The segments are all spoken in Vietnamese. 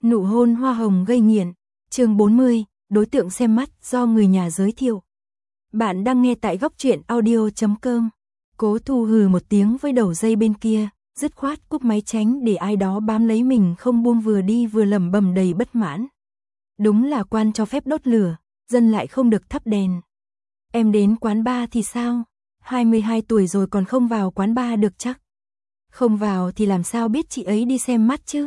Nụ hôn hoa hồng gây nghiện. Chương 40, đối tượng xem mắt do người nhà giới thiệu. Bạn đang nghe tại góc truyện audio.com. Cố Thu hừ một tiếng với đầu dây bên kia, dứt khoát cúp máy tránh để ai đó bám lấy mình không buông, vừa đi vừa lẩm bẩm đầy bất mãn. Đúng là quan cho phép đốt lửa, dân lại không được thắp đèn. Em đến quán bar thì sao? 22 tuổi rồi còn không vào quán bar được chắc? Không vào thì làm sao biết chị ấy đi xem mắt chứ?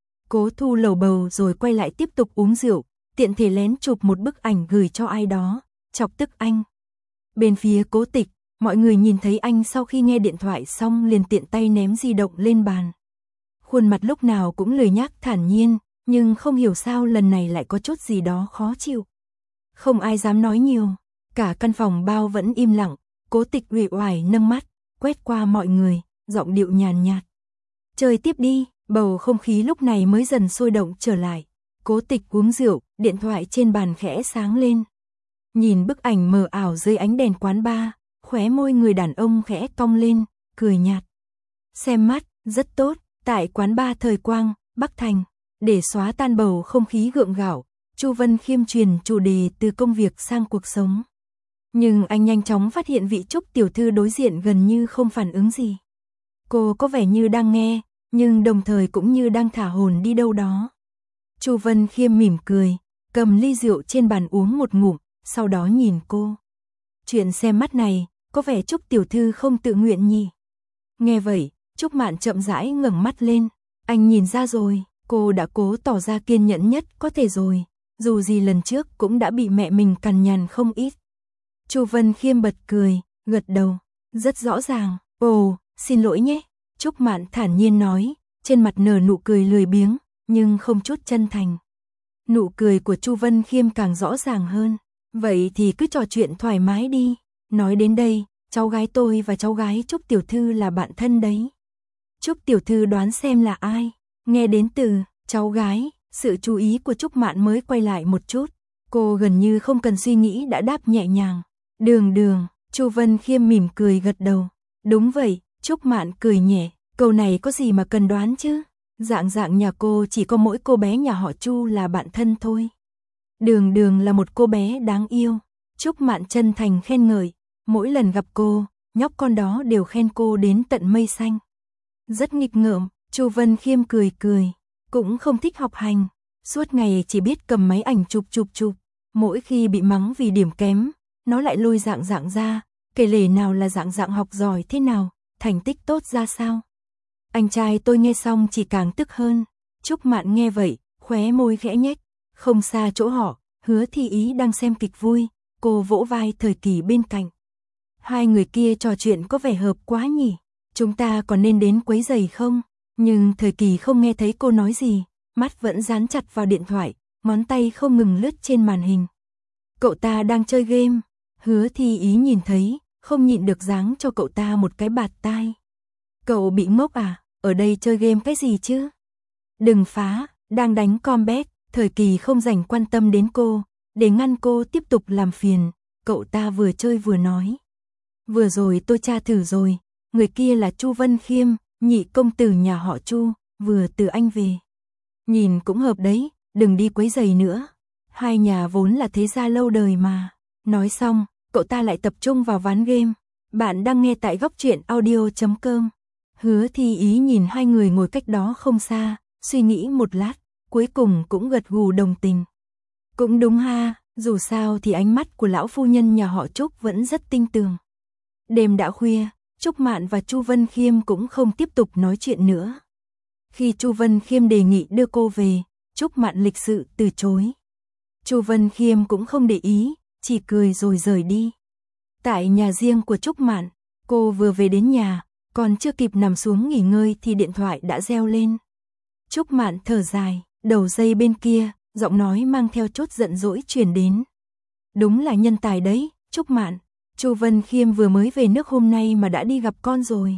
Cố Thu lầu bầu rồi quay lại tiếp tục uống rượu, tiện thể lén chụp một bức ảnh gửi cho ai đó, chọc tức anh. Bên phía Cố Tịch, mọi người nhìn thấy anh sau khi nghe điện thoại xong liền tiện tay ném di động lên bàn. Khuôn mặt lúc nào cũng lười nhác thản nhiên, nhưng không hiểu sao lần này lại có chút gì đó khó chịu. Không ai dám nói nhiều, cả căn phòng bao vẫn im lặng. Cố Tịch uể oải nâng mắt, quét qua mọi người, giọng điệu nhàn nhạt. Chơi tiếp đi. Bầu không khí lúc này mới dần sôi động trở lại. Cố Tịch uống rượu, điện thoại trên bàn khẽ sáng lên. Nhìn bức ảnh mờ ảo dưới ánh đèn quán bar, khóe môi người đàn ông khẽ cong lên, cười nhạt. Xem mắt, rất tốt, tại quán bar Thời Quang, Bắc Thành. Để xóa tan bầu không khí gượng gạo, Chu Vân Khiêm truyền chủ đề từ công việc sang cuộc sống. Nhưng anh nhanh chóng phát hiện vị Trúc tiểu thư đối diện gần như không phản ứng gì. Cô có vẻ như đang nghe, nhưng đồng thời cũng như đang thả hồn đi đâu đó. Chu Vân Khiêm mỉm cười, cầm ly rượu trên bàn uống một ngụm, sau đó nhìn cô. Chuyện xem mắt này, có vẻ Trúc tiểu thư không tự nguyện nhỉ? Nghe vậy, Trúc Mạn chậm rãi ngẩng mắt lên. Anh nhìn ra rồi, cô đã cố tỏ ra kiên nhẫn nhất có thể rồi. Dù gì lần trước cũng đã bị mẹ mình cằn nhằn không ít. Chu Vân Khiêm bật cười, gật đầu. Rất rõ ràng. Ồ, xin lỗi nhé. Trúc Mạn thản nhiên nói, trên mặt nở nụ cười lười biếng, nhưng không chút chân thành. Nụ cười của Chu Vân Khiêm càng rõ ràng hơn. Vậy thì cứ trò chuyện thoải mái đi. Nói đến đây, cháu gái tôi và cháu gái Trúc tiểu thư là bạn thân đấy. Trúc tiểu thư đoán xem là ai? Nghe đến từ cháu gái, sự chú ý của Trúc Mạn mới quay lại một chút. Cô gần như không cần suy nghĩ đã đáp nhẹ nhàng. Đường, Chu Vân Khiêm mỉm cười gật đầu. Đúng vậy. Trúc Mạn cười nhẹ, câu này có gì mà cần đoán chứ? Dạng nhà cô chỉ có mỗi cô bé nhà họ Chu là bạn thân thôi. Đường là một cô bé đáng yêu. Trúc Mạn chân thành khen ngợi, mỗi lần gặp cô, nhóc con đó đều khen cô đến tận mây xanh. Rất nghịch ngợm, Chu Vân Khiêm cười, cũng không thích học hành, suốt ngày chỉ biết cầm máy ảnh chụp. Mỗi khi bị mắng vì điểm kém, nó lại lôi dạng ra, kể lể nào là dạng học giỏi thế nào. Thành tích tốt ra sao? Anh trai tôi nghe xong chỉ càng tức hơn. Trúc Mạn nghe vậy, khóe môi khẽ nhếch. Không xa chỗ họ, Hứa Thi Ý đang xem kịch vui, cô vỗ vai Thời Kỳ bên cạnh. Hai người kia trò chuyện có vẻ hợp quá nhỉ? Chúng ta còn nên đến quấy rầy không? Nhưng Thời Kỳ không nghe thấy cô nói gì, mắt vẫn dán chặt vào điện thoại, ngón tay không ngừng lướt trên màn hình. Cậu ta đang chơi game. Hứa Thi Ý nhìn thấy, không nhịn được giáng cho cậu ta một cái bạt tai. Cậu bị ngốc à, ở đây chơi game cái gì chứ? Đừng phá, đang đánh combat. Thời Kỳ không dành quan tâm đến cô, để ngăn cô tiếp tục làm phiền, cậu ta vừa chơi vừa nói. Vừa rồi tôi tra thử rồi, người kia là Chu Vân Khiêm, nhị công tử nhà họ Chu, vừa từ Anh về. Nhìn cũng hợp đấy, đừng đi quấy rầy nữa. Hai nhà vốn là thế gia lâu đời mà. Nói xong, cậu ta lại tập trung vào ván game. Bạn đang nghe tại góc truyện audio.com. Hứa Thi Ý nhìn hai người ngồi cách đó không xa, suy nghĩ một lát, cuối cùng cũng gật gù đồng tình. Cũng đúng ha, dù sao thì ánh mắt của lão phu nhân nhà họ Trúc vẫn rất tinh tường. Đêm đã khuya, Trúc Mạn và Chu Vân Khiêm cũng không tiếp tục nói chuyện nữa. Khi Chu Vân Khiêm đề nghị đưa cô về, Trúc Mạn lịch sự từ chối. Chu Vân Khiêm cũng không để ý, chỉ cười rồi rời đi. Tại nhà riêng của Trúc Mạn, cô vừa về đến nhà, còn chưa kịp nằm xuống nghỉ ngơi thì điện thoại đã reo lên. Trúc Mạn thở dài, đầu dây bên kia, giọng nói mang theo chút giận dỗi truyền đến. Đúng là nhân tài đấy, Trúc Mạn. Chu Vân Khiêm vừa mới về nước hôm nay mà đã đi gặp con rồi.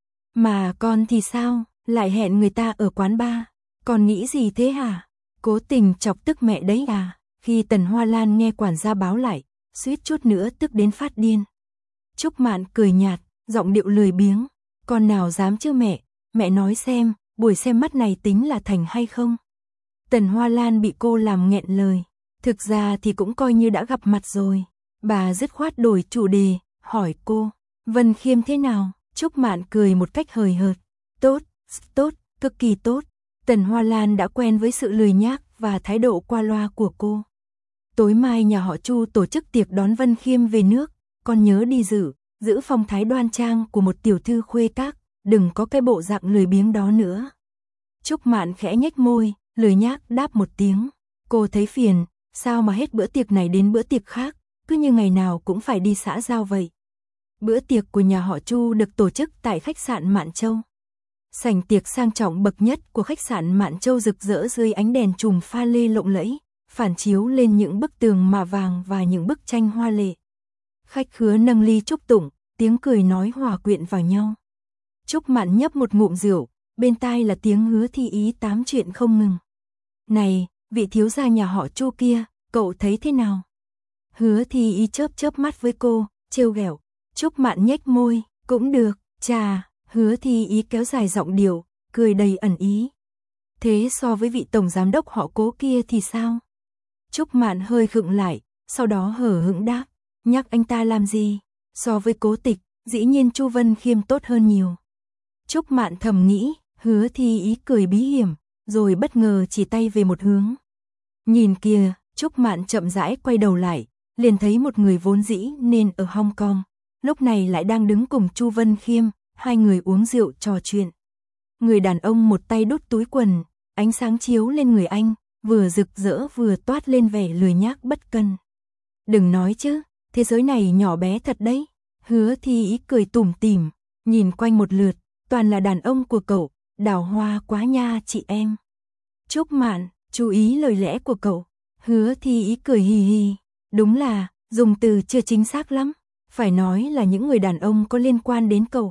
Mà con thì sao, lại hẹn người ta ở quán bar. Con nghĩ gì thế hả? Cố tình chọc tức mẹ đấy à? Khi Tần Hoa Lan nghe quản gia báo lại, suýt chút nữa tức đến phát điên. Trúc Mạn cười nhạt, giọng điệu lười biếng. Con nào dám chứ mẹ nói xem, buổi xem mắt này tính là thành hay không? Tần Hoa Lan bị cô làm nghẹn lời. Thực ra thì cũng coi như đã gặp mặt rồi. Bà dứt khoát đổi chủ đề, hỏi cô, Vân Khiêm thế nào? Trúc Mạn cười một cách hời hợt. Tốt, tốt, cực kỳ tốt. Tần Hoa Lan đã quen với sự lười nhác và thái độ qua loa của cô. Tối mai nhà họ Chu tổ chức tiệc đón Vân Khiêm về nước, con nhớ đi giữ phong thái đoan trang của một tiểu thư khuê các, đừng có cái bộ dạng lười biếng đó nữa. Trúc Mạn khẽ nhếch môi, lười nhác đáp một tiếng. Cô thấy phiền, sao mà hết bữa tiệc này đến bữa tiệc khác, cứ như ngày nào cũng phải đi xã giao vậy. Bữa tiệc của nhà họ Chu được tổ chức tại khách sạn Mạn Châu. Sảnh tiệc sang trọng bậc nhất của khách sạn Mạn Châu rực rỡ dưới ánh đèn chùm pha lê lộng lẫy, phản chiếu lên những bức tường mạ vàng và những bức tranh hoa lệ. Khách khứa nâng ly chúc tụng, tiếng cười nói hòa quyện vào nhau. Trúc Mạn nhấp một ngụm rượu, bên tai là tiếng Hứa Thi Ý tám chuyện không ngừng. Này, vị thiếu gia nhà họ Chu kia, cậu thấy thế nào? Hứa Thi Ý chớp mắt với cô, trêu ghẹo. Trúc Mạn nhếch môi, cũng được, chà. Hứa Thi Ý kéo dài giọng điệu, cười đầy ẩn ý. Thế so với vị tổng giám đốc họ Cố kia thì sao? Trúc Mạn hơi khựng lại, sau đó hở hững đáp, nhắc anh ta làm gì? So với Cố Tịch, dĩ nhiên Chu Vân Khiêm tốt hơn nhiều. Trúc Mạn thầm nghĩ, Hứa Thi Ý cười bí hiểm, rồi bất ngờ chỉ tay về một hướng. Nhìn kìa, Trúc Mạn chậm rãi quay đầu lại, liền thấy một người vốn dĩ nên ở Hong Kong, lúc này lại đang đứng cùng Chu Vân Khiêm, hai người uống rượu trò chuyện. Người đàn ông một tay đút túi quần, ánh sáng chiếu lên người anh, vừa rực rỡ vừa toát lên vẻ lười nhác bất cân. Đừng nói chứ, thế giới này nhỏ bé thật đấy. Hứa Thi Ý cười tủm tỉm, nhìn quanh một lượt, toàn là đàn ông của cậu, đào hoa quá nha chị em. Trúc Mạn, chú ý lời lẽ của cậu. Hứa Thi Ý cười hì hì, đúng là, dùng từ chưa chính xác lắm, phải nói là những người đàn ông có liên quan đến cậu.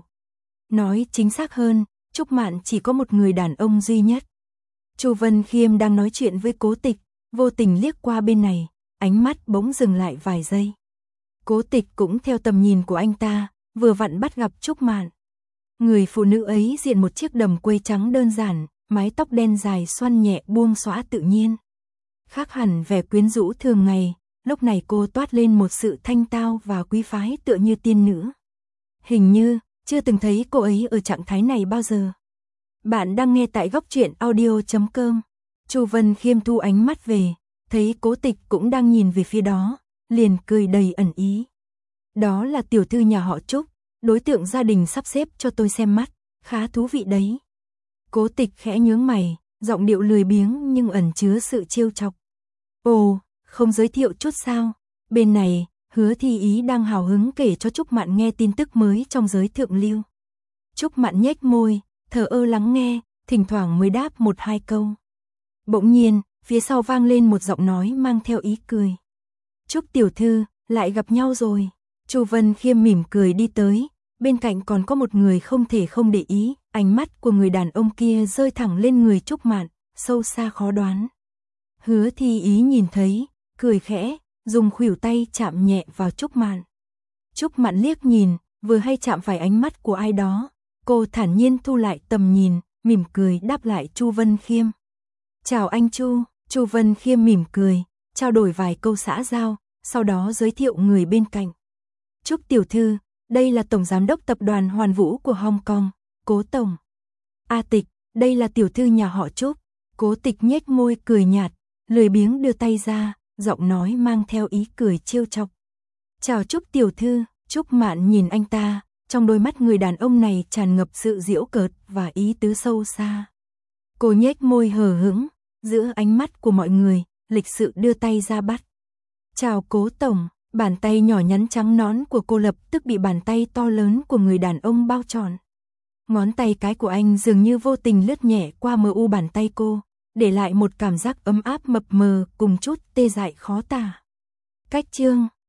Nói chính xác hơn, Trúc Mạn chỉ có một người đàn ông duy nhất. Chu Vân Khiêm đang nói chuyện với Cố Tịch, vô tình liếc qua bên này, ánh mắt bỗng dừng lại vài giây. Cố Tịch cũng theo tầm nhìn của anh ta, vừa vặn bắt gặp Trúc Mạn. Người phụ nữ ấy diện một chiếc đầm quây trắng đơn giản, mái tóc đen dài xoăn nhẹ buông xõa tự nhiên. Khác hẳn vẻ quyến rũ thường ngày, lúc này cô toát lên một sự thanh tao và quý phái tựa như tiên nữ. Hình như chưa từng thấy cô ấy ở trạng thái này bao giờ. Bạn đang nghe tại góc truyện audio.com. Chu Vân Khiêm thu ánh mắt về, thấy Cố Tịch cũng đang nhìn về phía đó, liền cười đầy ẩn ý. Đó là tiểu thư nhà họ Trúc, đối tượng gia đình sắp xếp cho tôi xem mắt, khá thú vị đấy. Cố Tịch khẽ nhướng mày, giọng điệu lười biếng nhưng ẩn chứa sự trêu chọc. Ồ, không giới thiệu chút sao? Bên này, Hứa Thi Ý đang hào hứng kể cho Trúc Mạn nghe tin tức mới trong giới thượng lưu. Trúc Mạn nhếch môi, thờ ơ lắng nghe, thỉnh thoảng mới đáp một hai câu. Bỗng nhiên, phía sau vang lên một giọng nói mang theo ý cười. Trúc tiểu thư, lại gặp nhau rồi. Chu Vân Khiêm mỉm cười đi tới, bên cạnh còn có một người không thể không để ý, ánh mắt của người đàn ông kia rơi thẳng lên người Trúc Mạn, sâu xa khó đoán. Hứa Thi Ý nhìn thấy, cười khẽ, dùng khuỷu tay chạm nhẹ vào Trúc Mạn. Trúc Mạn liếc nhìn, vừa hay chạm phải ánh mắt của ai đó, cô thản nhiên thu lại tầm nhìn, mỉm cười đáp lại Chu Vân Khiêm. Chào anh Chu. Chu Vân Khiêm mỉm cười, trao đổi vài câu xã giao, sau đó giới thiệu người bên cạnh. Trúc tiểu thư, đây là tổng giám đốc tập đoàn Hoàn Vũ của Hong Kong, Cố tổng. A Tịch, đây là tiểu thư nhà họ Trúc. Cố Tịch nhếch môi cười nhạt, lười biếng đưa tay ra, giọng nói mang theo ý cười trêu chọc. Chào Trúc tiểu thư. Trúc Mạn nhìn anh ta, trong đôi mắt người đàn ông này tràn ngập sự giễu cợt và ý tứ sâu xa. Cô nhếch môi hờ hững, giữa ánh mắt của mọi người, lịch sự đưa tay ra bắt. Chào Cố tổng. Bàn tay nhỏ nhắn trắng nõn của cô lập tức bị bàn tay to lớn của người đàn ông bao trọn. Ngón tay cái của anh dường như vô tình lướt nhẹ qua mờ u bàn tay cô, để lại một cảm giác ấm áp mập mờ cùng chút tê dại khó tả. Cách chương